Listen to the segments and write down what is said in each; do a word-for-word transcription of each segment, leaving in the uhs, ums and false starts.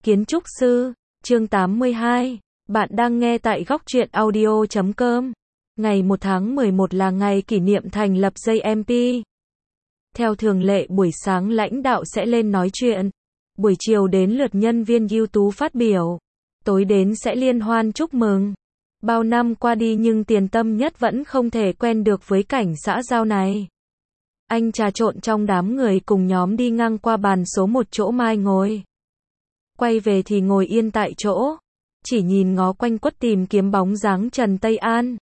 Kiến trúc sư, chương tám mươi hai. Bạn đang nghe tại góc truyện audio chấm com. Ngày một tháng mười một là ngày kỷ niệm thành lập gi em pê. Theo thường lệ buổi sáng lãnh đạo sẽ lên nói chuyện. Buổi chiều đến lượt nhân viên ưu tú phát biểu. Tối đến sẽ liên hoan chúc mừng. Bao năm qua đi nhưng Tiền Tâm Nhất vẫn không thể quen được với cảnh xã giao này. Anh trà trộn trong đám người cùng nhóm đi ngang qua bàn số một chỗ Mai ngồi. Quay về thì ngồi yên tại chỗ, chỉ nhìn ngó quanh quất tìm kiếm bóng dáng Trần Tây An.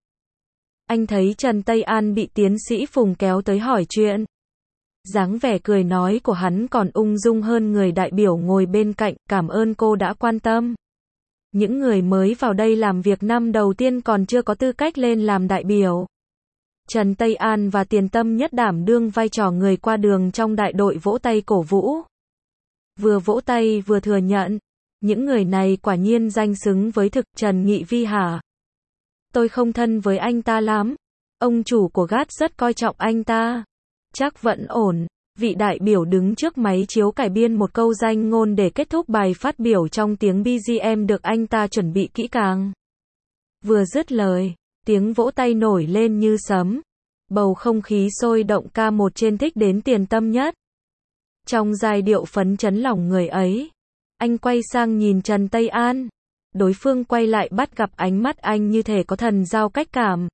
Anh thấy Trần Tây An bị tiến sĩ Phùng kéo tới hỏi chuyện. Dáng vẻ cười nói của hắn còn ung dung hơn người đại biểu ngồi bên cạnh, cảm ơn cô đã quan tâm. Những người mới vào đây làm việc năm đầu tiên còn chưa có tư cách lên làm đại biểu. Trần Tây An và Tiền Tâm Nhất đảm đương vai trò người qua đường trong đại đội vỗ tay cổ vũ. Vừa vỗ tay vừa thừa nhận, những người này quả nhiên danh xứng với thực. Trần Nghị Vi hả? Tôi không thân với anh ta lắm. Ông chủ của gát rất coi trọng anh ta. Chắc vẫn ổn. Vị đại biểu đứng trước máy chiếu cải biên một câu danh ngôn để kết thúc bài phát biểu trong tiếng bê giê em được anh ta chuẩn bị kỹ càng. Vừa dứt lời, tiếng vỗ tay nổi lên như sấm. Bầu không khí sôi động. Ca một trên thích đến Tiền Tâm Nhất. Trong giai điệu phấn chấn lòng người ấy, anh quay sang nhìn Trần Tây An. Đối phương quay lại bắt gặp ánh mắt anh như thể có thần giao cách cảm.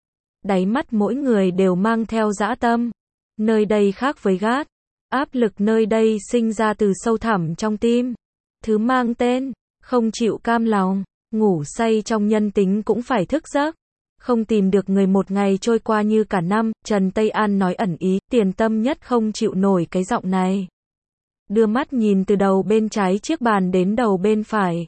Đáy mắt mỗi người đều mang theo dã tâm. Nơi đây khác với gát. Áp lực nơi đây sinh ra từ sâu thẳm trong tim. Thứ mang tên, không chịu cam lòng, ngủ say trong nhân tính cũng phải thức giấc. Không tìm được người một ngày trôi qua như cả năm. Trần Tây An nói ẩn ý. Tiền Tâm Nhất không chịu nổi cái giọng này. Đưa mắt nhìn từ đầu bên trái chiếc bàn đến đầu bên phải.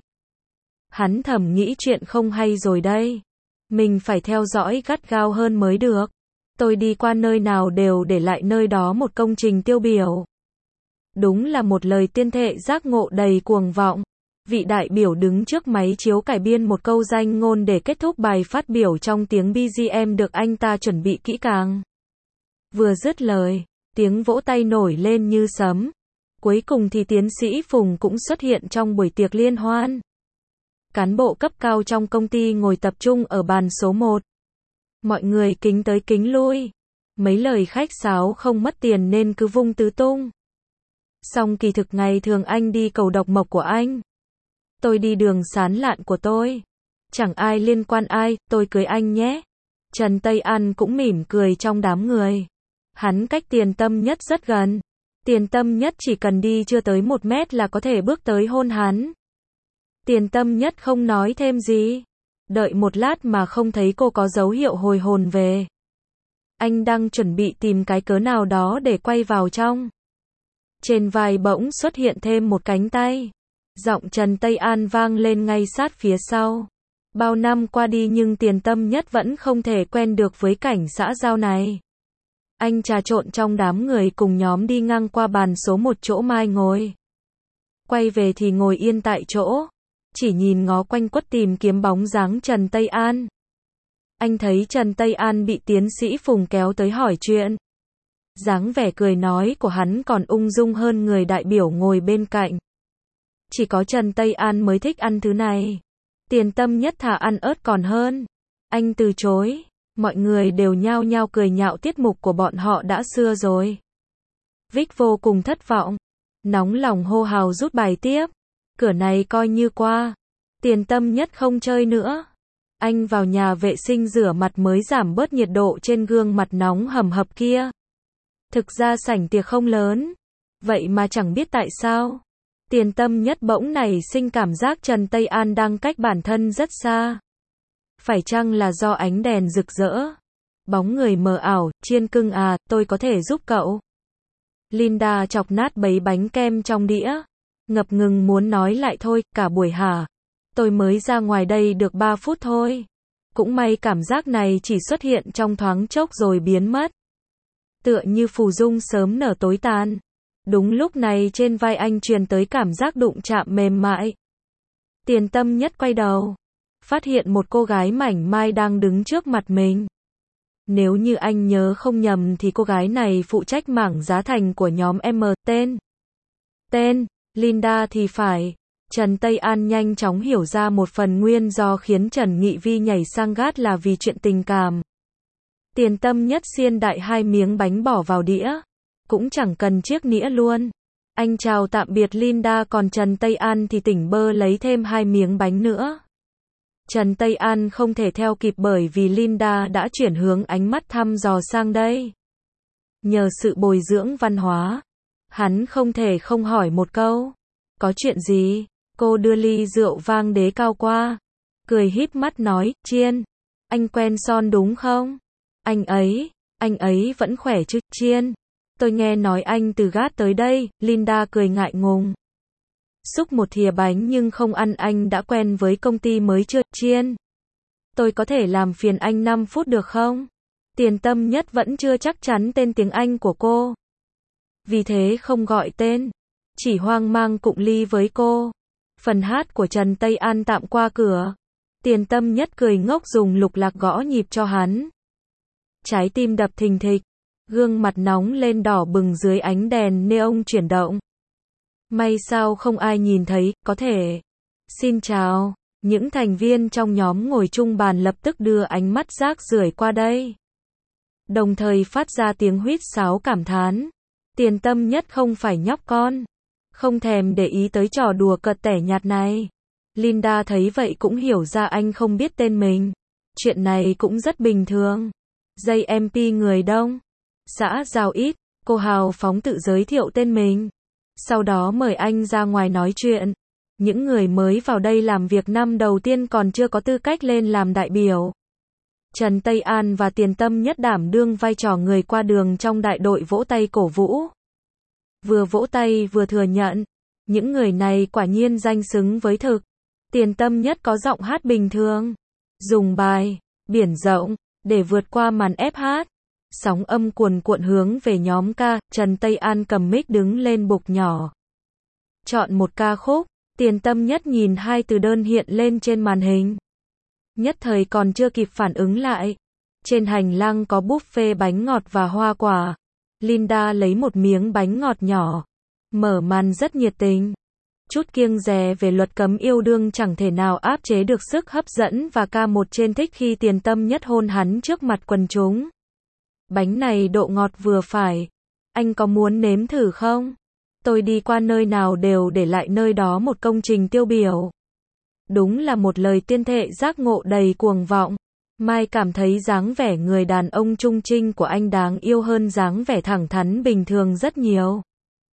Hắn thầm nghĩ chuyện không hay rồi đây. Mình phải theo dõi gắt gao hơn mới được. Tôi đi qua nơi nào đều để lại nơi đó một công trình tiêu biểu. Đúng là một lời tiên thệ giác ngộ đầy cuồng vọng. Vị đại biểu đứng trước máy chiếu cải biên một câu danh ngôn để kết thúc bài phát biểu trong tiếng bê giê em được anh ta chuẩn bị kỹ càng. Vừa dứt lời, tiếng vỗ tay nổi lên như sấm. Cuối cùng thì tiến sĩ Phùng cũng xuất hiện trong buổi tiệc liên hoan. Cán bộ cấp cao trong công ty ngồi tập trung ở bàn số một. Mọi người kính tới kính lui. Mấy lời khách sáo không mất tiền nên cứ vung tứ tung. Song kỳ thực ngày thường anh đi cầu độc mộc của anh. Tôi đi đường sán lạn của tôi. Chẳng ai liên quan ai, tôi cưới anh nhé. Trần Tây An cũng mỉm cười trong đám người. Hắn cách Tiền Tâm Nhất rất gần. Tiền Tâm Nhất chỉ cần đi chưa tới một mét là có thể bước tới hôn hắn. Tiền Tâm Nhất không nói thêm gì. Đợi một lát mà không thấy cô có dấu hiệu hồi hồn về. Anh đang chuẩn bị tìm cái cớ nào đó để quay vào trong. Trên vai bỗng xuất hiện thêm một cánh tay. Giọng Trần Tây An vang lên ngay sát phía sau. Bao năm qua đi nhưng Tiền Tâm Nhất vẫn không thể quen được với cảnh xã giao này. Anh trà trộn trong đám người cùng nhóm đi ngang qua bàn số một chỗ Mai ngồi. Quay về thì ngồi yên tại chỗ, chỉ nhìn ngó quanh quất tìm kiếm bóng dáng Trần Tây An. Anh thấy Trần Tây An bị tiến sĩ Phùng kéo tới hỏi chuyện. Dáng vẻ cười nói của hắn còn ung dung hơn người đại biểu ngồi bên cạnh. Chỉ có Trần Tây An mới thích ăn thứ này. Tiền Tâm Nhất thà ăn ớt còn hơn. Anh từ chối. Mọi người đều nhao nhao cười nhạo tiết mục của bọn họ đã xưa rồi. Vic vô cùng thất vọng. Nóng lòng hô hào rút bài tiếp. Cửa này coi như qua. Tiền Tâm Nhất không chơi nữa. Anh vào nhà vệ sinh rửa mặt mới giảm bớt nhiệt độ trên gương mặt nóng hầm hập kia. Thực ra sảnh tiệc không lớn. Vậy mà chẳng biết tại sao. Tiền Tâm Nhất bỗng nảy sinh cảm giác Trần Tây An đang cách bản thân rất xa. Phải chăng là do ánh đèn rực rỡ? Bóng người mờ ảo. Chiên cưng à, tôi có thể giúp cậu. Linda chọc nát bấy bánh kem trong đĩa. Ngập ngừng muốn nói lại thôi, cả buổi hả? Tôi mới ra ngoài đây được ba phút thôi. Cũng may cảm giác này chỉ xuất hiện trong thoáng chốc rồi biến mất. Tựa như phù dung sớm nở tối tàn. Đúng lúc này trên vai anh truyền tới cảm giác đụng chạm mềm mại. Tiền Tâm Nhất quay đầu. Phát hiện một cô gái mảnh mai đang đứng trước mặt mình. Nếu như anh nhớ không nhầm thì cô gái này phụ trách mảng giá thành của nhóm M. Tên. Tên, Linda thì phải. Trần Tây An nhanh chóng hiểu ra một phần nguyên do khiến Trần Nghị Vi nhảy sang gát là vì chuyện tình cảm. Tiền Tâm Nhất xiên đại hai miếng bánh bỏ vào đĩa. Cũng chẳng cần chiếc nĩa luôn. Anh chào tạm biệt Linda, còn Trần Tây An thì tỉnh bơ lấy thêm hai miếng bánh nữa. Trần Tây An không thể theo kịp bởi vì Linda đã chuyển hướng ánh mắt thăm dò sang đây. Nhờ sự bồi dưỡng văn hóa, hắn không thể không hỏi một câu. Có chuyện gì? Cô đưa ly rượu vang đế cao qua. Cười híp mắt nói, Chiên, anh quen Son đúng không? Anh ấy, anh ấy vẫn khỏe chứ, Chiên? Tôi nghe nói anh từ gát tới đây. Linda cười ngại ngùng. Xúc một thìa bánh nhưng không ăn, anh đã quen với công ty mới chưa, Chiên? Tôi có thể làm phiền anh năm phút được không? Tiền Tâm Nhất vẫn chưa chắc chắn tên tiếng Anh của cô. Vì thế không gọi tên. Chỉ hoang mang cụng ly với cô. Phần hát của Trần Tây An tạm qua cửa. Tiền Tâm Nhất cười ngốc dùng lục lạc gõ nhịp cho hắn. Trái tim đập thình thịch. Gương mặt nóng lên đỏ bừng dưới ánh đèn neon chuyển động. May sao không ai nhìn thấy, có thể. Xin chào. Những thành viên trong nhóm ngồi chung bàn lập tức đưa ánh mắt rác rưởi qua đây. Đồng thời phát ra tiếng huýt sáo cảm thán. Tiền Tâm Nhất không phải nhóc con. Không thèm để ý tới trò đùa cợt tẻ nhạt này. Linda thấy vậy cũng hiểu ra anh không biết tên mình. Chuyện này cũng rất bình thường. Dây em pê người đông. Xã giao ít. Cô hào phóng tự giới thiệu tên mình. Sau đó mời anh ra ngoài nói chuyện. Những người mới vào đây làm việc năm đầu tiên còn chưa có tư cách lên làm đại biểu. Trần Tây An và Tiền Tâm Nhất đảm đương vai trò người qua đường trong đại đội vỗ tay cổ vũ. Vừa vỗ tay vừa thừa nhận. Những người này quả nhiên danh xứng với thực. Tiền Tâm Nhất có giọng hát bình thường. Dùng bài, biển rộng, để vượt qua màn ép hát. Sóng âm cuồn cuộn hướng về nhóm ca. Trần Tây An cầm mic đứng lên bục nhỏ. Chọn một ca khúc. Tiền Tâm Nhất nhìn hai từ đơn hiện lên trên màn hình. Nhất thời còn chưa kịp phản ứng lại. Trên hành lang có buffet bánh ngọt và hoa quả. Linda lấy một miếng bánh ngọt nhỏ. Mở màn rất nhiệt tình. Chút kiêng dè về luật cấm yêu đương chẳng thể nào áp chế được sức hấp dẫn và ca một trên thích khi Tiền Tâm Nhất hôn hắn trước mặt quần chúng. Bánh này độ ngọt vừa phải. Anh có muốn nếm thử không? Tôi đi qua nơi nào đều để lại nơi đó một công trình tiêu biểu. Đúng là một lời tuyên thệ giác ngộ đầy cuồng vọng. Mai cảm thấy dáng vẻ người đàn ông trung trinh của anh đáng yêu hơn dáng vẻ thẳng thắn bình thường rất nhiều.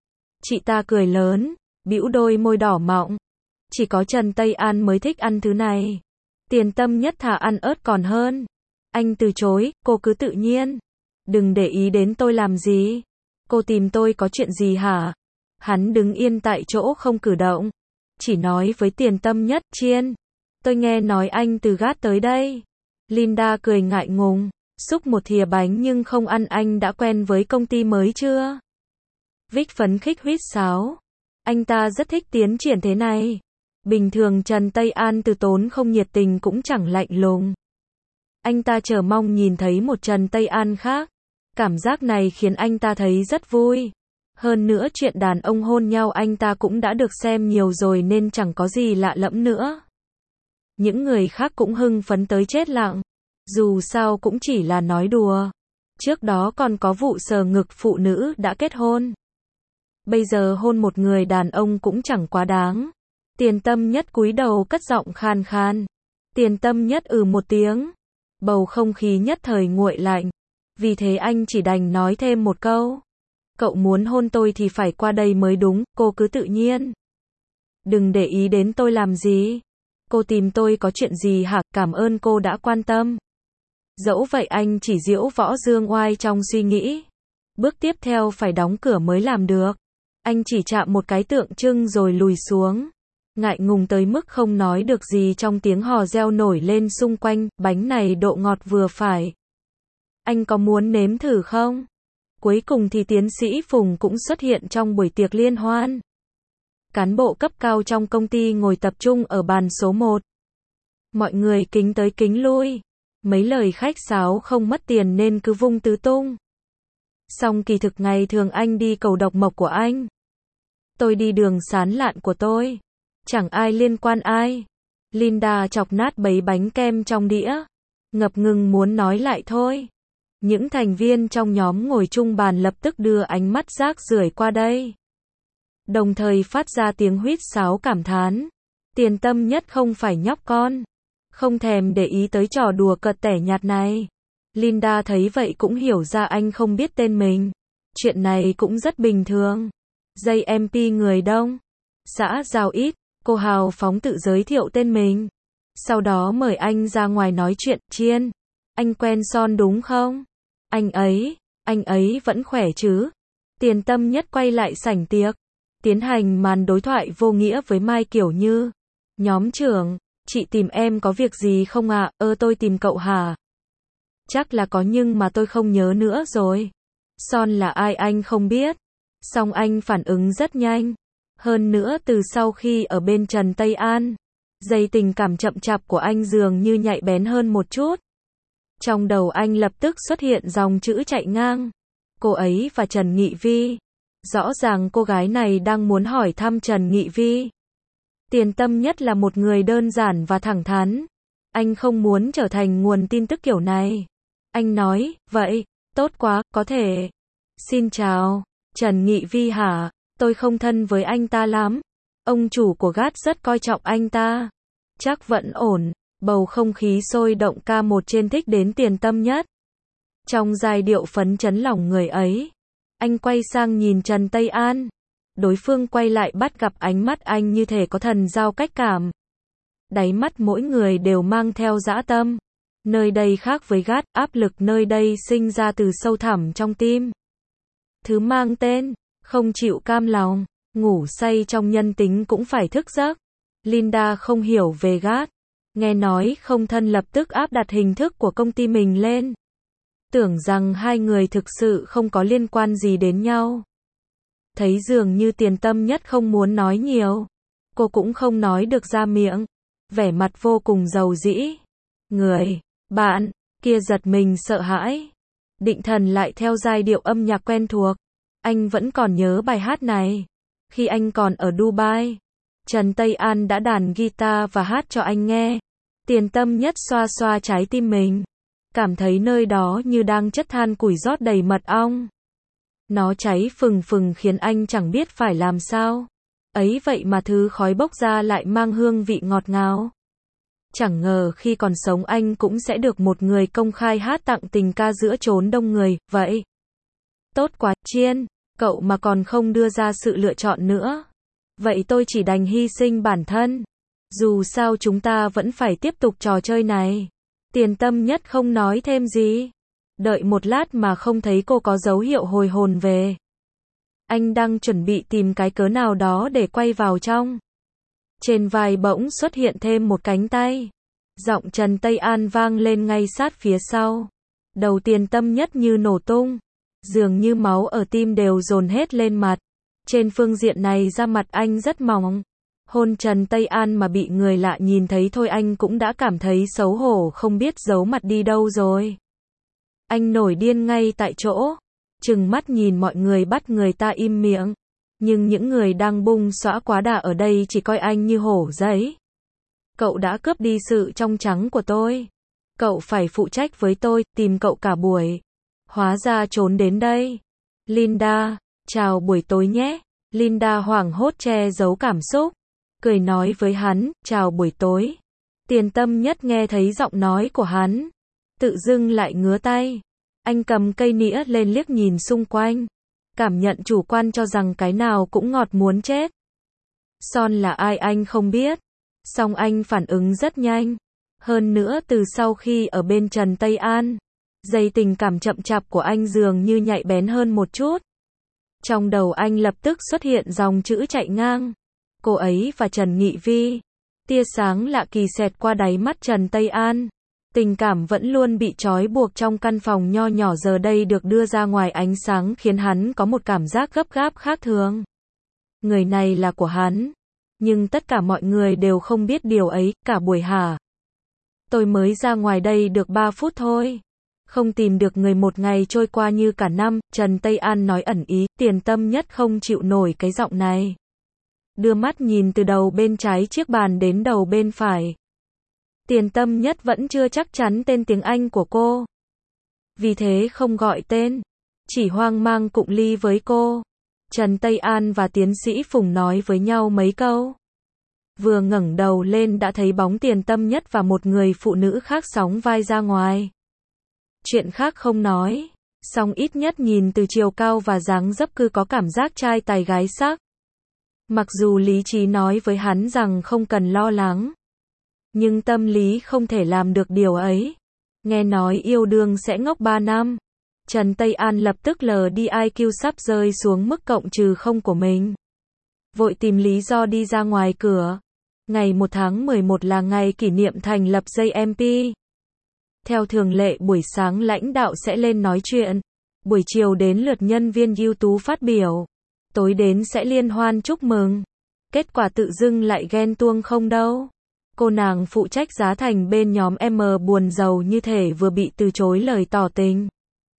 Chị ta cười lớn, bĩu đôi môi đỏ mọng. Chỉ có Trần Tây An mới thích ăn thứ này. Tiền Tâm Nhất thà ăn ớt còn hơn. Anh từ chối, cô cứ tự nhiên. Đừng để ý đến tôi làm gì. Cô tìm tôi có chuyện gì hả? Hắn đứng yên tại chỗ không cử động. Chỉ nói với Tiền Tâm Nhất, Chiên. Tôi nghe nói anh từ gát tới đây. Linda cười ngại ngùng. Xúc một thìa bánh nhưng không ăn, anh đã quen với công ty mới chưa? Vic phấn khích huýt sáo. Anh ta rất thích tiến triển thế này. Bình thường Trần Tây An từ tốn không nhiệt tình cũng chẳng lạnh lùng. Anh ta chờ mong nhìn thấy một Trần Tây An khác. Cảm giác này khiến anh ta thấy rất vui. Hơn nữa chuyện đàn ông hôn nhau anh ta cũng đã được xem nhiều rồi nên chẳng có gì lạ lẫm nữa. Những người khác cũng hưng phấn tới chết lặng. Dù sao cũng chỉ là nói đùa. Trước đó còn có vụ sờ ngực phụ nữ đã kết hôn. Bây giờ hôn một người đàn ông cũng chẳng quá đáng. Tiền Tâm Nhất cúi đầu cất giọng khan khan. Tiền Tâm Nhất ừ một tiếng. Bầu không khí nhất thời nguội lạnh. Vì thế anh chỉ đành nói thêm một câu. Cậu muốn hôn tôi thì phải qua đây mới đúng, cô cứ tự nhiên. Đừng để ý đến tôi làm gì. Cô tìm tôi có chuyện gì hả? Cảm ơn cô đã quan tâm. Dẫu vậy anh chỉ diễu võ dương oai trong suy nghĩ. Bước tiếp theo phải đóng cửa mới làm được. Anh chỉ chạm một cái tượng trưng rồi lùi xuống. Ngại ngùng tới mức không nói được gì trong tiếng hò reo nổi lên xung quanh. Bánh này độ ngọt vừa phải. Anh có muốn nếm thử không? Cuối cùng thì tiến sĩ Phùng cũng xuất hiện trong buổi tiệc liên hoan. Cán bộ cấp cao trong công ty ngồi tập trung ở bàn số một. Mọi người kính tới kính lui. Mấy lời khách sáo không mất tiền nên cứ vung tứ tung. Song kỳ thực ngày thường anh đi cầu độc mộc của anh. Tôi đi đường sán lạn của tôi. Chẳng ai liên quan ai. Linda chọc nát bấy bánh kem trong đĩa. Ngập ngừng muốn nói lại thôi. Những thành viên trong nhóm ngồi chung bàn lập tức đưa ánh mắt rác rưởi qua đây. Đồng thời phát ra tiếng huýt sáo cảm thán. Tiền Tâm Nhất không phải nhóc con. Không thèm để ý tới trò đùa cợt tẻ nhạt này. Linda thấy vậy cũng hiểu ra anh không biết tên mình. Chuyện này cũng rất bình thường. Dây em pê người đông. Xã giao ít. Cô hào phóng tự giới thiệu tên mình. Sau đó mời anh ra ngoài nói chuyện. Chiên, anh quen Son đúng không? Anh ấy, anh ấy vẫn khỏe chứ? Tiền Tâm Nhất quay lại sảnh tiệc. Tiến hành màn đối thoại vô nghĩa với Mai kiểu như. Nhóm trưởng, chị tìm em có việc gì không ạ? À? Ơ tôi tìm cậu hả? Chắc là có nhưng mà tôi không nhớ nữa rồi. Son là ai anh không biết. Song anh phản ứng rất nhanh. Hơn nữa từ sau khi ở bên Trần Tây An, dây tình cảm chậm chạp của anh dường như nhạy bén hơn một chút. Trong đầu anh lập tức xuất hiện dòng chữ chạy ngang. Cô ấy và Trần Nghị Vi. Rõ ràng cô gái này đang muốn hỏi thăm Trần Nghị Vi. Tiền Tâm Nhất là một người đơn giản và thẳng thắn. Anh không muốn trở thành nguồn tin tức kiểu này. Anh nói, vậy, tốt quá, có thể. Xin chào, Trần Nghị Vi hả? Tôi không thân với anh ta lắm. Ông chủ của gát rất coi trọng anh ta. Chắc vẫn ổn. Bầu không khí sôi động ca một trên thích đến Tiền Tâm Nhất. Trong giai điệu phấn chấn lòng người ấy, anh quay sang nhìn Trần Tây An. Đối phương quay lại bắt gặp ánh mắt anh như thể có thần giao cách cảm. Đáy mắt mỗi người đều mang theo dã tâm. Nơi đây khác với gát, áp lực nơi đây sinh ra từ sâu thẳm trong tim. Thứ mang tên, không chịu cam lòng, ngủ say trong nhân tính cũng phải thức giấc. Linda không hiểu về gát. Nghe nói không thân lập tức áp đặt hình thức của công ty mình lên. Tưởng rằng hai người thực sự không có liên quan gì đến nhau. Thấy dường như Tiền Tâm Nhất không muốn nói nhiều. Cô cũng không nói được ra miệng. Vẻ mặt vô cùng dầu dĩ. Người, bạn, kia giật mình sợ hãi. Định thần lại theo giai điệu âm nhạc quen thuộc. Anh vẫn còn nhớ bài hát này. Khi anh còn ở Dubai, Trần Tây An đã đàn guitar và hát cho anh nghe. Tiền Tâm Nhất xoa xoa trái tim mình. Cảm thấy nơi đó như đang chất than củi rót đầy mật ong. Nó cháy phừng phừng khiến anh chẳng biết phải làm sao. Ấy vậy mà thứ khói bốc ra lại mang hương vị ngọt ngào. Chẳng ngờ khi còn sống anh cũng sẽ được một người công khai hát tặng tình ca giữa chốn đông người, vậy. Tốt quá, Chiên, cậu mà còn không đưa ra sự lựa chọn nữa. Vậy tôi chỉ đành hy sinh bản thân. Dù sao chúng ta vẫn phải tiếp tục trò chơi này. Tiền Tâm Nhất không nói thêm gì. Đợi một lát mà không thấy cô có dấu hiệu hồi hồn về. Anh đang chuẩn bị tìm cái cớ nào đó để quay vào trong. Trên vai bỗng xuất hiện thêm một cánh tay. Giọng Trần Tây An vang lên ngay sát phía sau. Đầu Tiền Tâm Nhất như nổ tung. Dường như máu ở tim đều dồn hết lên mặt. Trên phương diện này da mặt anh rất mỏng. Hôn Trần Tây An mà bị người lạ nhìn thấy thôi anh cũng đã cảm thấy xấu hổ không biết giấu mặt đi đâu rồi. Anh nổi điên ngay tại chỗ. Trừng mắt nhìn mọi người bắt người ta im miệng. Nhưng những người đang bung xõa quá đà ở đây chỉ coi anh như hổ giấy. Cậu đã cướp đi sự trong trắng của tôi. Cậu phải phụ trách với tôi, tìm cậu cả buổi. Hóa ra trốn đến đây. Linda, chào buổi tối nhé. Linda hoảng hốt che giấu cảm xúc. Cười nói với hắn, chào buổi tối. Tiền Tâm Nhất nghe thấy giọng nói của hắn. Tự dưng lại ngứa tay. Anh cầm cây nĩa lên liếc nhìn xung quanh. Cảm nhận chủ quan cho rằng cái nào cũng ngọt muốn chết. Son là ai anh không biết. Song anh phản ứng rất nhanh. Hơn nữa từ sau khi ở bên Trần Tây An, dây tình cảm chậm chạp của anh dường như nhạy bén hơn một chút. Trong đầu anh lập tức xuất hiện dòng chữ chạy ngang. Cô ấy và Trần Nghị Vi. Tia sáng lạ kỳ xẹt qua đáy mắt Trần Tây An. Tình cảm vẫn luôn bị trói buộc trong căn phòng nho nhỏ giờ đây được đưa ra ngoài ánh sáng khiến hắn có một cảm giác gấp gáp khác thường. Người này là của hắn. Nhưng tất cả mọi người đều không biết điều ấy, cả buổi hả? Tôi mới ra ngoài đây được ba phút thôi. Không tìm được người một ngày trôi qua như cả năm, Trần Tây An nói ẩn ý, Tiền Tâm Nhất không chịu nổi cái giọng này. đưa mắt nhìn từ đầu bên trái chiếc bàn đến đầu bên phải. Tiền Tâm Nhất vẫn chưa chắc chắn tên tiếng Anh của cô. Vì thế không gọi tên, chỉ hoang mang cụng ly với cô. Trần Tây An và tiến sĩ Phùng nói với nhau mấy câu. Vừa ngẩng đầu lên đã thấy bóng Tiền Tâm Nhất và một người phụ nữ khác sóng vai ra ngoài. Chuyện khác không nói, song ít nhất nhìn từ chiều cao và dáng dấp cứ có cảm giác trai tài gái sắc. Mặc dù lý trí nói với hắn rằng không cần lo lắng, nhưng tâm lý không thể làm được điều ấy. Nghe nói yêu đương sẽ ngốc ba năm. Trần Tây An lập tức lờ đi i kiu sắp rơi xuống mức cộng trừ không của mình. Vội tìm lý do đi ra ngoài cửa. Ngày một tháng mười một là ngày kỷ niệm thành lập gi em pê. Theo thường lệ buổi sáng lãnh đạo sẽ lên nói chuyện. Buổi chiều đến lượt nhân viên ưu tú phát biểu. Tối đến sẽ liên hoan chúc mừng. Kết quả tự dưng lại ghen tuông không đâu. Cô nàng phụ trách giá thành bên nhóm M buồn rầu như thể vừa bị từ chối lời tỏ tình.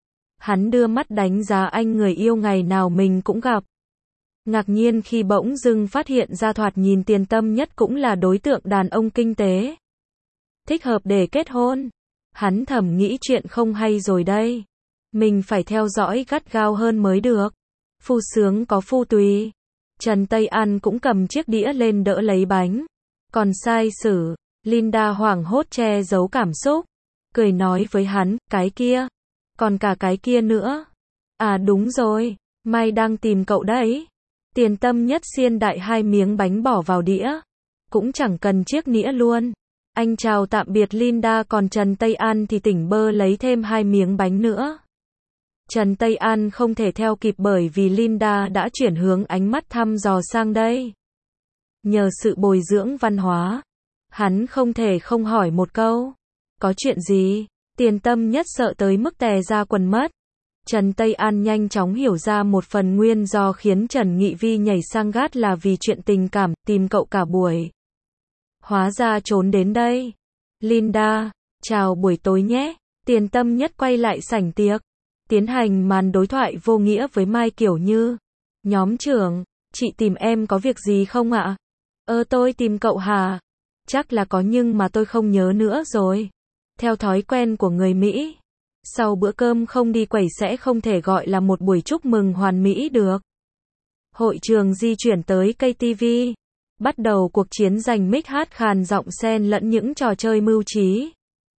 Hắn đưa mắt đánh giá anh người yêu ngày nào mình cũng gặp. Ngạc nhiên khi bỗng dưng phát hiện ra thoạt nhìn Tiền Tâm Nhất cũng là đối tượng đàn ông kinh tế. Thích hợp để kết hôn. Hắn thầm nghĩ chuyện không hay rồi đây. Mình phải theo dõi gắt gao hơn mới được. Phu sướng có phu tùy. Trần Tây An cũng cầm chiếc đĩa lên đỡ lấy bánh. Còn sai sử, Linda hoảng hốt che giấu cảm xúc. Cười nói với hắn, cái kia. Còn cả cái kia nữa. À đúng rồi, Mai đang tìm cậu đấy. Tiền Tâm Nhất xiên đại hai miếng bánh bỏ vào đĩa. Cũng chẳng cần chiếc nĩa luôn. Anh chào tạm biệt Linda, còn Trần Tây An thì tỉnh bơ lấy thêm hai miếng bánh nữa. Trần Tây An không thể theo kịp bởi vì Linda đã chuyển hướng ánh mắt thăm dò sang đây. Nhờ sự bồi dưỡng văn hóa, hắn không thể không hỏi một câu. Có chuyện gì? Tiền Tâm Nhất sợ tới mức tè ra quần mất. Trần Tây An nhanh chóng hiểu ra một phần nguyên do khiến Trần Nghị Vi nhảy sang gát là vì chuyện tình cảm, tìm cậu cả buổi. Hóa ra trốn đến đây. Linda, chào buổi tối nhé. Tiền Tâm Nhất quay lại sảnh tiệc, tiến hành màn đối thoại vô nghĩa với Mai kiểu như: nhóm trưởng, chị tìm em có việc gì không ạ? Ơ tôi tìm cậu hả? Chắc là có nhưng mà tôi không nhớ nữa rồi. Theo thói quen của người Mỹ, sau bữa cơm không đi quẩy sẽ không thể gọi là một buổi chúc mừng hoàn mỹ được. Hội trường di chuyển tới ca tê vê. Bắt đầu cuộc chiến giành mic hát khàn giọng xen lẫn những trò chơi mưu trí.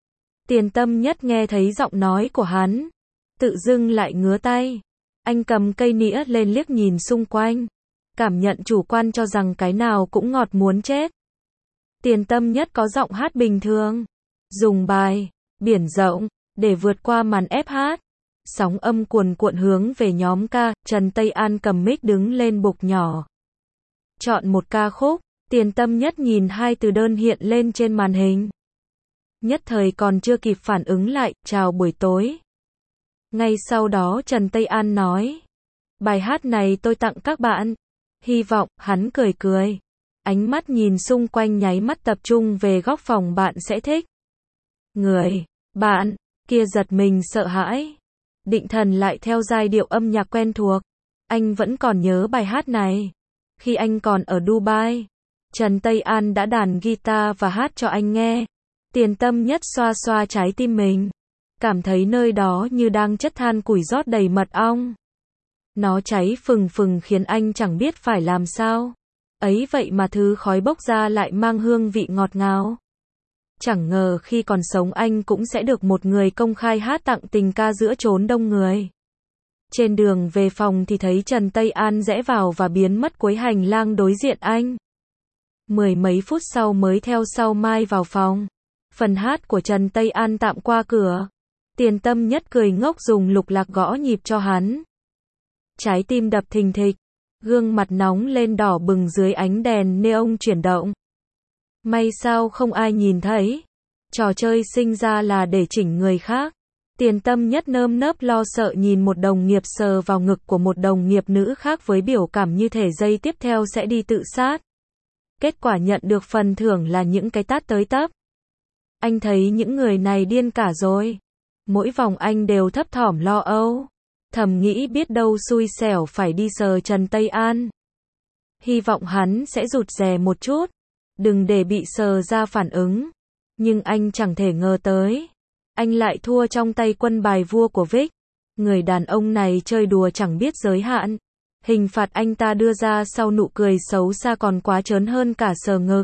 Tiền Tâm Nhất nghe thấy giọng nói của hắn, tự dưng lại ngứa tay. Anh cầm cây nĩa lên liếc nhìn xung quanh, cảm nhận chủ quan cho rằng cái nào cũng ngọt muốn chết. Tiền Tâm Nhất có giọng hát bình thường, dùng bài Biển Rộng để vượt qua màn ép hát. Sóng âm cuồn cuộn hướng về nhóm ca. Trần Tây An cầm mic đứng lên bục nhỏ, chọn một ca khúc. Tiền Tâm Nhất nhìn hai từ đơn hiện lên trên màn hình, nhất thời còn chưa kịp phản ứng lại. Chào buổi tối. Ngay sau đó Trần Tây An nói: bài hát này tôi tặng các bạn. Hy vọng. Hắn cười cười, ánh mắt nhìn xung quanh nháy mắt tập trung về góc phòng. Bạn sẽ thích. Người bạn kia giật mình sợ hãi, định thần lại theo giai điệu âm nhạc quen thuộc. Anh vẫn còn nhớ bài hát này. Khi anh còn ở Dubai, Trần Tây An đã đàn guitar và hát cho anh nghe. Tiền Tâm Nhất xoa xoa trái tim mình, cảm thấy nơi đó như đang chất than củi rót đầy mật ong. Nó cháy phừng phừng khiến anh chẳng biết phải làm sao. Ấy vậy mà thứ khói bốc ra lại mang hương vị ngọt ngào. Chẳng ngờ khi còn sống anh cũng sẽ được một người công khai hát tặng tình ca giữa chốn đông người. Trên đường về phòng thì thấy Trần Tây An rẽ vào và biến mất cuối hành lang đối diện anh. Mười mấy phút sau mới theo sau Mai vào phòng. Phần hát của Trần Tây An tạm qua cửa. Tiền Tâm Nhất cười ngốc dùng lục lạc gõ nhịp cho hắn. Trái tim đập thình thịch, gương mặt nóng lên đỏ bừng dưới ánh đèn neon chuyển động. May sao không ai nhìn thấy. Trò chơi sinh ra là để chỉnh người khác. Tiền Tâm Nhất nơm nớp lo sợ nhìn một đồng nghiệp sờ vào ngực của một đồng nghiệp nữ khác với biểu cảm như thể giây tiếp theo sẽ đi tự sát. Kết quả nhận được phần thưởng là những cái tát tới tấp. Anh thấy những người này điên cả rồi. Mỗi vòng anh đều thấp thỏm lo âu, thầm nghĩ biết đâu xui xẻo phải đi sờ Trần Tây An. hy vọng hắn sẽ rụt rè một chút, đừng để bị sờ ra phản ứng. Nhưng anh chẳng thể ngờ tới, anh lại thua trong tay quân bài vua của Vic. Người đàn ông này chơi đùa chẳng biết giới hạn. Hình phạt anh ta đưa ra sau nụ cười xấu xa còn quá trớn hơn cả sờ ngực.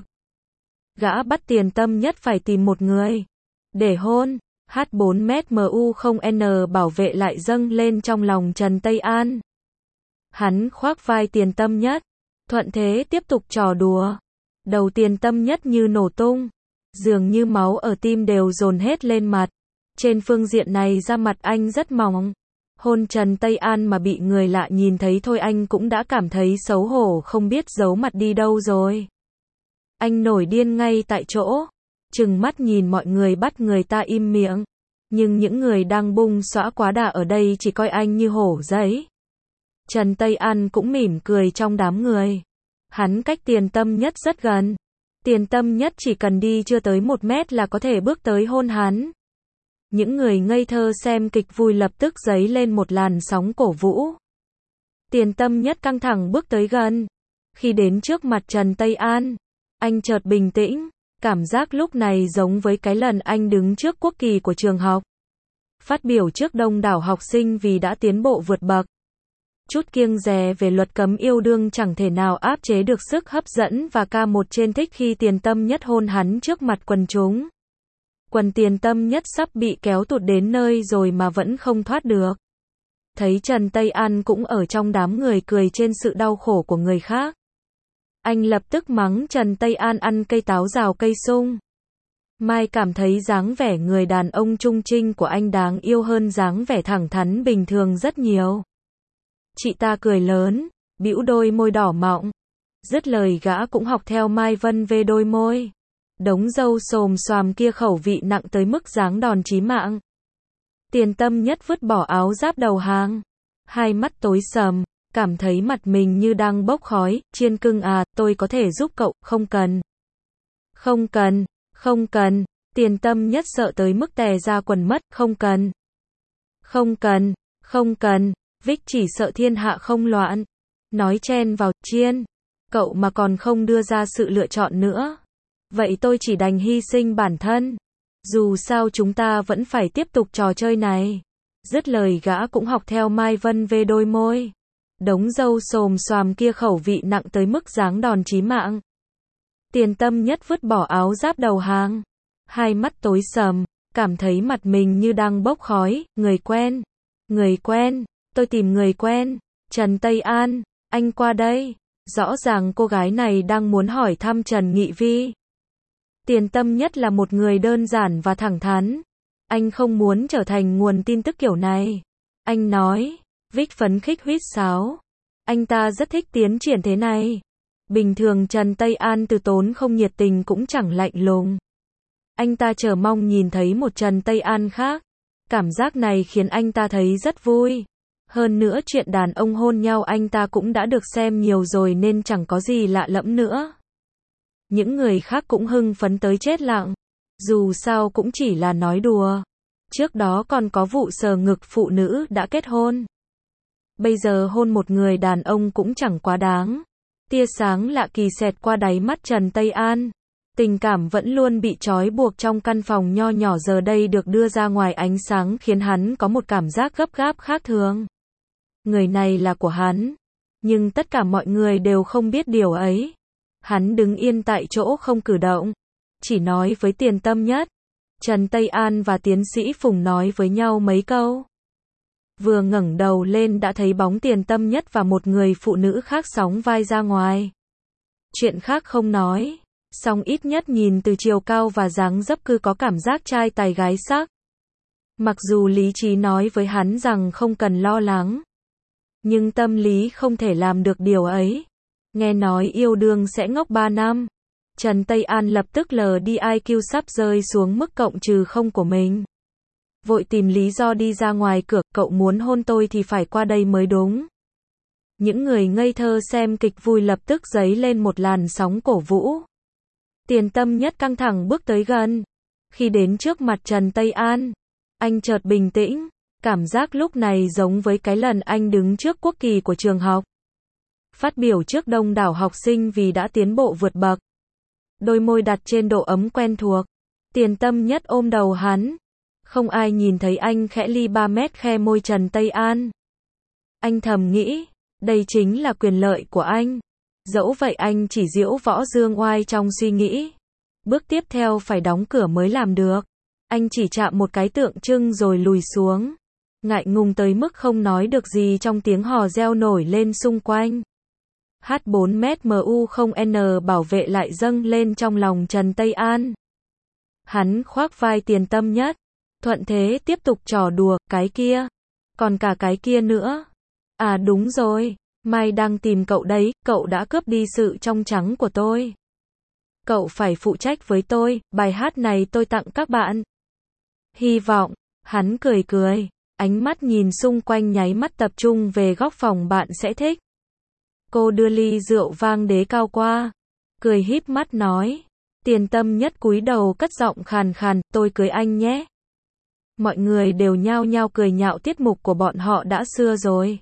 Gã bắt Tiền Tâm Nhất phải tìm một người để hôn. H bốn mét M U không N bảo vệ lại dâng lên trong lòng Trần Tây An. Hắn khoác vai Tiền Tâm Nhất, thuận thế tiếp tục trò đùa. Đầu Tiền Tâm Nhất như nổ tung, dường như máu ở tim đều dồn hết lên mặt. Trên phương diện này da mặt anh rất mỏng. Hôn Trần Tây An mà bị người lạ nhìn thấy thôi anh cũng đã cảm thấy xấu hổ không biết giấu mặt đi đâu rồi. Anh nổi điên ngay tại chỗ, trừng mắt nhìn mọi người bắt người ta im miệng. Nhưng những người đang bung xõa quá đà ở đây chỉ coi anh như hổ giấy. Trần Tây An cũng mỉm cười trong đám người. Hắn cách Tiền Tâm Nhất rất gần. Tiền Tâm Nhất chỉ cần đi chưa tới một mét là có thể bước tới hôn hắn. Những người ngây thơ xem kịch vui lập tức dấy lên một làn sóng cổ vũ. Tiền Tâm Nhất căng thẳng bước tới gần. Khi đến trước mặt Trần Tây An, anh chợt bình tĩnh. Cảm giác lúc này giống với cái lần anh đứng trước quốc kỳ của trường học. Phát biểu trước đông đảo học sinh vì đã tiến bộ vượt bậc. Chút kiêng dè về luật cấm yêu đương chẳng thể nào áp chế được sức hấp dẫn và ca một trên thích khi Tiền Tâm Nhất hôn hắn trước mặt quần chúng. Quần Tiền Tâm Nhất sắp bị kéo tụt đến nơi rồi mà vẫn không thoát được. Thấy Trần Tây An cũng ở trong đám người cười trên sự đau khổ của người khác. Anh lập tức mắng Trần Tây An ăn cây táo rào cây sung. Mai cảm thấy dáng vẻ người đàn ông trung trinh của anh đáng yêu hơn dáng vẻ thẳng thắn bình thường rất nhiều. Chị ta cười lớn, bĩu đôi môi đỏ mọng. Dứt lời gã cũng học theo Mai vân vê đôi môi. Đống râu xồm xoàm kia khẩu vị nặng tới mức giáng đòn chí mạng. Tiền Tâm Nhất vứt bỏ áo giáp đầu hàng. Hai mắt tối sầm, cảm thấy mặt mình như đang bốc khói. Chiên cưng à, tôi có thể giúp cậu, không cần. Không cần, không cần. Tiền Tâm Nhất sợ tới mức tè ra quần mất, không cần. Không cần, không cần. Vic chỉ sợ thiên hạ không loạn. Nói chen vào, Chiên. Cậu mà còn không đưa ra sự lựa chọn nữa. Vậy tôi chỉ đành hy sinh bản thân. Dù sao chúng ta vẫn phải tiếp tục trò chơi này. Dứt lời gã cũng học theo Mai vân vê đôi môi. Đống râu xồm xoàm kia khẩu vị nặng tới mức giáng đòn chí mạng. Tiền Tâm Nhất vứt bỏ áo giáp đầu hàng. Hai mắt tối sầm, cảm thấy mặt mình như đang bốc khói. Người quen, người quen, tôi tìm người quen. Trần Tây An, anh qua đây. Rõ ràng cô gái này đang muốn hỏi thăm Trần Nghị Vi. Tiền Tâm Nhất là một người đơn giản và thẳng thắn. Anh không muốn trở thành nguồn tin tức kiểu này. Anh nói, Vic phấn khích huýt sáo. Anh ta rất thích tiến triển thế này. Bình thường Trần Tây An từ tốn không nhiệt tình cũng chẳng lạnh lùng. Anh ta chờ mong nhìn thấy một Trần Tây An khác. Cảm giác này khiến anh ta thấy rất vui. Hơn nữa chuyện đàn ông hôn nhau anh ta cũng đã được xem nhiều rồi nên chẳng có gì lạ lẫm nữa. Những người khác cũng hưng phấn tới chết lặng. Dù sao cũng chỉ là nói đùa. Trước đó còn có vụ sờ ngực phụ nữ đã kết hôn. Bây giờ hôn một người đàn ông cũng chẳng quá đáng. Tia sáng lạ kỳ xẹt qua đáy mắt Trần Tây An. Tình cảm vẫn luôn bị trói buộc trong căn phòng nho nhỏ giờ đây được đưa ra ngoài ánh sáng khiến hắn có một cảm giác gấp gáp khác thường. Người này là của hắn. Nhưng tất cả mọi người đều không biết điều ấy. Hắn đứng yên tại chỗ không cử động. Chỉ nói với Tiền Tâm Nhất. Trần Tây An và tiến sĩ Phùng nói với nhau mấy câu. Vừa ngẩng đầu lên đã thấy bóng Tiền Tâm Nhất và một người phụ nữ khác sóng vai ra ngoài. Chuyện khác không nói. Song ít nhất nhìn từ chiều cao và dáng dấp cứ có cảm giác trai tài gái sắc. Mặc dù lý trí nói với hắn rằng không cần lo lắng. Nhưng tâm lý không thể làm được điều ấy. Nghe nói yêu đương sẽ ngốc ba năm. Trần Tây An lập tức lờ đi i kiu sắp rơi xuống mức cộng trừ không của mình. Vội tìm lý do đi ra ngoài cửa, cậu muốn hôn tôi thì phải qua đây mới đúng. Những người ngây thơ xem kịch vui lập tức dấy lên một làn sóng cổ vũ. Tiền Tâm Nhất căng thẳng bước tới gần. Khi đến trước mặt Trần Tây An, anh chợt bình tĩnh. Cảm giác lúc này giống với cái lần anh đứng trước quốc kỳ của trường học. Phát biểu trước đông đảo học sinh vì đã tiến bộ vượt bậc. Đôi môi đặt trên độ ấm quen thuộc. Tiền Tâm Nhất ôm đầu hắn. Không ai nhìn thấy anh khẽ ly ba mét khe môi Trần Tây An. Anh thầm nghĩ, đây chính là quyền lợi của anh. Dẫu vậy anh chỉ diễu võ dương oai trong suy nghĩ. Bước tiếp theo phải đóng cửa mới làm được. Anh chỉ chạm một cái tượng trưng rồi lùi xuống. Ngại ngùng tới mức không nói được gì trong tiếng hò reo nổi lên xung quanh. H bốn mét M U không N bảo vệ lại dâng lên trong lòng Trần Tây An. Hắn khoác vai Tiền Tâm Nhất. Thuận thế tiếp tục trò đùa, cái kia. Còn cả cái kia nữa. À đúng rồi, Mai đang tìm cậu đấy, cậu đã cướp đi sự trong trắng của tôi. Cậu phải phụ trách với tôi, bài hát này tôi tặng các bạn. Hy vọng, hắn cười cười, ánh mắt nhìn xung quanh nháy mắt tập trung về góc phòng bạn sẽ thích. Cô đưa ly rượu vang đế cao qua, cười híp mắt nói. Tiền Tâm Nhất cúi đầu cất giọng khàn khàn, tôi cưới anh nhé. Mọi người đều nhao nhao cười nhạo tiết mục của bọn họ đã xưa rồi.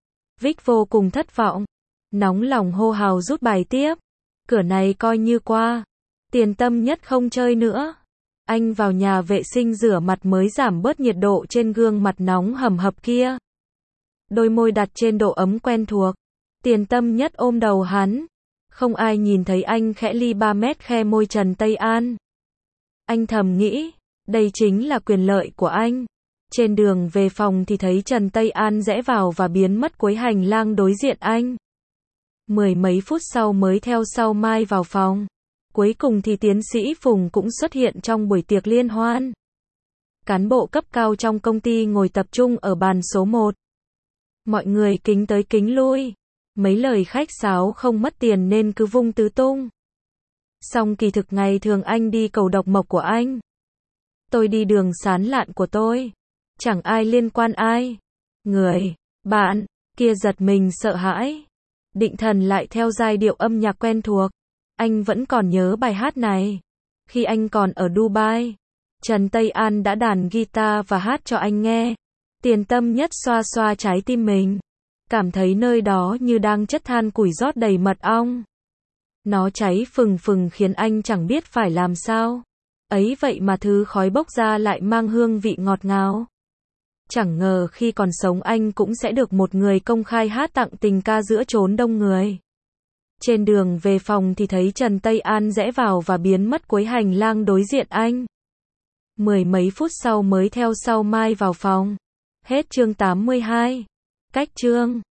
Vic vô cùng thất vọng, nóng lòng hô hào rút bài tiếp. Cửa này coi như qua. Tiền Tâm Nhất không chơi nữa. Anh vào nhà vệ sinh rửa mặt mới giảm bớt nhiệt độ trên gương mặt nóng hầm hập kia. Đôi môi đặt trên độ ấm quen thuộc. Tiền Tâm Nhất ôm đầu hắn. Không ai nhìn thấy anh khẽ ly ba mét khe môi Trần Tây An. Anh thầm nghĩ, đây chính là quyền lợi của anh. Trên đường về phòng thì thấy Trần Tây An rẽ vào và biến mất cuối hành lang đối diện anh. Mười mấy phút sau mới theo sau Mai vào phòng. Cuối cùng thì tiến sĩ Phùng cũng xuất hiện trong buổi tiệc liên hoan. Cán bộ cấp cao trong công ty ngồi tập trung ở bàn số một. Mọi người kính tới kính lui. Mấy lời khách sáo không mất tiền nên cứ vung tứ tung. Song kỳ thực ngày thường anh đi cầu độc mộc của anh. Tôi đi đường sán lạn của tôi. Chẳng ai liên quan ai. Người, bạn, kia giật mình sợ hãi. Định thần lại theo giai điệu âm nhạc quen thuộc. Anh vẫn còn nhớ bài hát này. Khi anh còn ở Dubai, Trần Tây An đã đàn guitar và hát cho anh nghe. Tiền Tâm Nhất xoa xoa trái tim mình. Cảm thấy nơi đó như đang chất than củi rót đầy mật ong. Nó cháy phừng phừng khiến anh chẳng biết phải làm sao. Ấy vậy mà thứ khói bốc ra lại mang hương vị ngọt ngào. Chẳng ngờ khi còn sống anh cũng sẽ được một người công khai hát tặng tình ca giữa chốn đông người. Trên đường về phòng thì thấy Trần Tây An rẽ vào và biến mất cuối hành lang đối diện anh. Mười mấy phút sau mới theo sau Mai vào phòng. Hết chương tám mươi hai. Cách chương